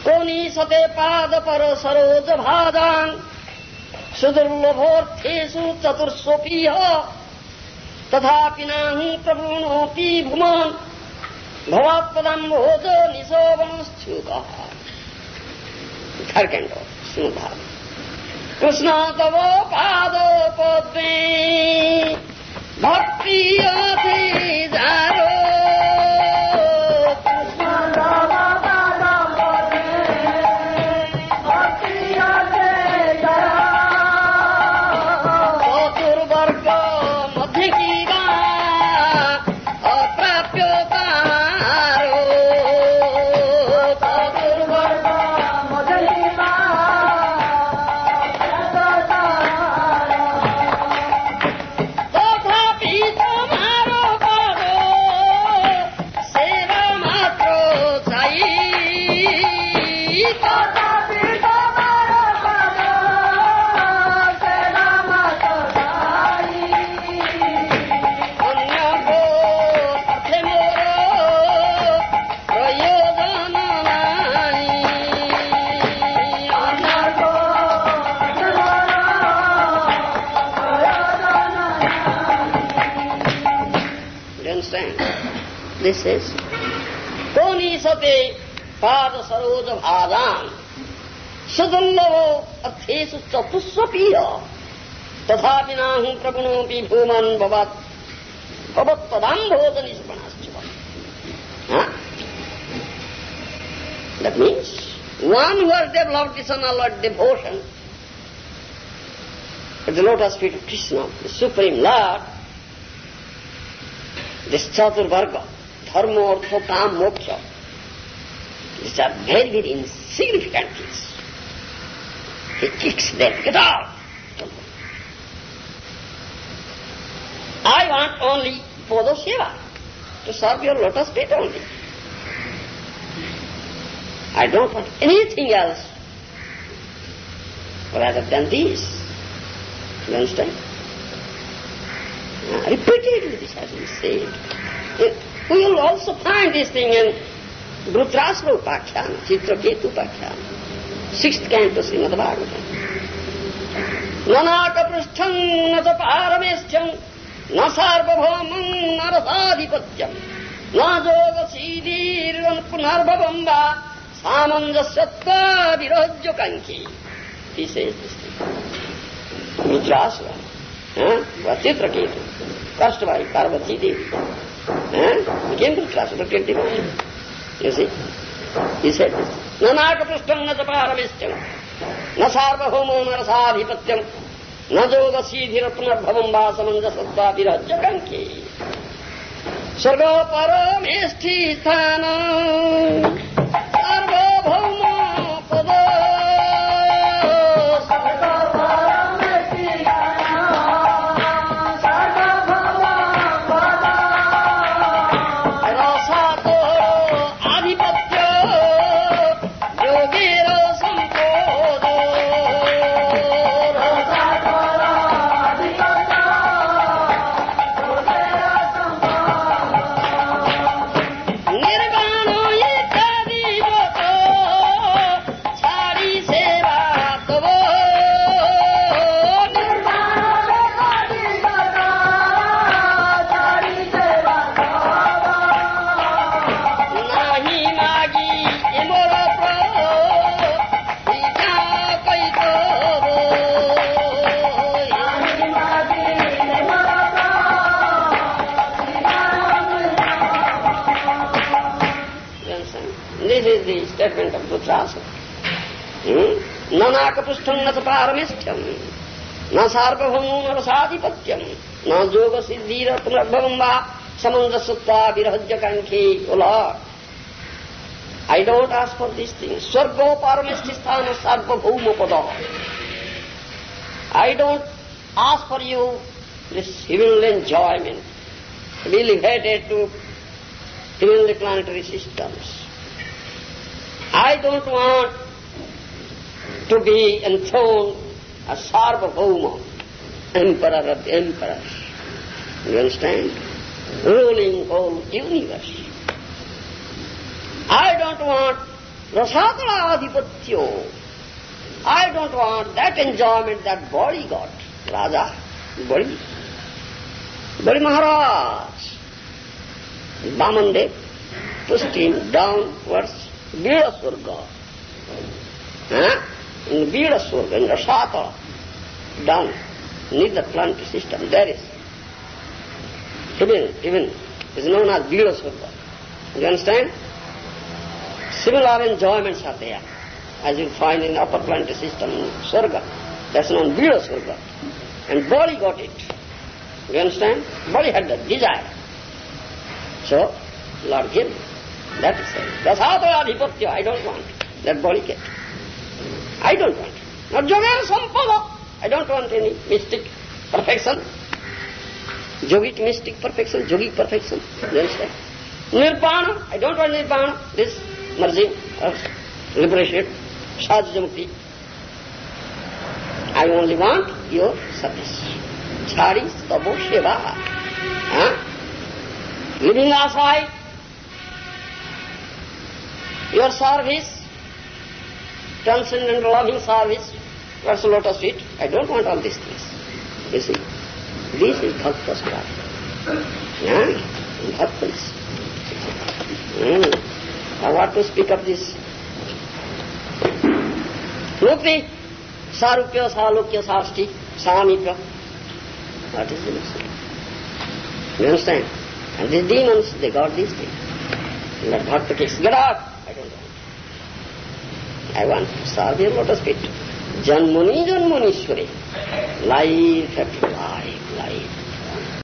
कोनीसते पादपर सरोज भाजान् सुदुर्लभोऽर्थेषु चतुर्स्वपीह तथापि नाहं प्रवृणोऽपि भुमान् भवात्पदाम्भोज निशोभनश्च्युतः। Third canto Shrimad Bhagavat. कृष्ण तव पाद पद्मे भक्ति अति जारो This is Konisate Pada Saroja Bhajan Sadallavo Athesu Chatusvapiya Tathapi Nahum Prabhunopi Bhuman Bhavat Bhavatpadambhoja Nispanascha. That means one who has developed this unalloyed devotion at the lotus feet of Krishna, the Supreme Lord, this Chaturvarga, Dharma, Artha, Kam, Moksha, these are very, very insignificant things. He kicks them, get out. I want only Pada Seva, to serve your lotus feet only. I don't want anything else rather than this. You understand? Repeatedly this has been said. We will also find this thing in Dhritarashtra Upakhyan, Chitraketu Upakhyan, 6th canto Srimad Bhagavatam. Nanaka prishtham nata paramestham na sarvabhaumam narasadhipatyam na yoga siddhiran punarbhavam va samanjasyatva virajya kanki. He says this thing. Dhritarashtra, Chitraketu, cursed by Parvati Devi. Became Dhritarashtra, but get devotion. You see? He said this. Nanaka prishtham na paramestham na sarvabhaumam narasadhipatyam na yoga siddhira punarbhavam va samanjasyatva virajya kanki. Sarga paramesthi sthana sarvabhauma pada statement of Dhritarashtra. Nanaka prishtham nata paramestham na sarvabhaumam narasadhipatyam na yoga siddhira punarbhavam va samanjasyatva virajya kanki. O Lord, I don't ask for these things. Swargo paramesthi sthana sarvabhauma pada. I don't ask for you this heavenly enjoyment, elevated to heavenly planetary systems. I don't want to be enthroned as Sarvabhauma, emperor of the emperors. You understand? Ruling whole universe. I don't want Rasatala adhipatyo. I don't want that enjoyment that body got. Raja, body. Body Maharaj. Vamandev pushed him downwards, Vida Surga. In Vida Surga, in Rasatala, down, near the planetary system, there is. Even is known as Vida Surga. You understand? Similar enjoyments are there, as you find in upper planetary system, Surga. That's known Vida Surga. And body got it. You understand? Body had the desire. So, Lord gave me. That is it. Rasatala adhipatya, I don't want that body kept. I don't want. Not Jogera Sampada. I don't want any mystic perfection. Yogic mystic perfection, yogic perfection. You understand? Nirvana, I don't want Nirvana. This merging or liberation, Sadhya Mukti. I only want your service. Chari Tabo Shiva. Living aside, your service, transcendent loving service, what's the lotus feet? I don't want all these things. You see, this is Bhakta's craft. Bhaktas. Now what to speak of this? Mukti, Sarupya, Salukya, Sarsti, Samipya. What is this? You understand? And these demons, they got these things. And that Bhakta kicks, get out! I don't want. I want to serve your lotus feet. Janmuni Janmunishwari. Life after life, life.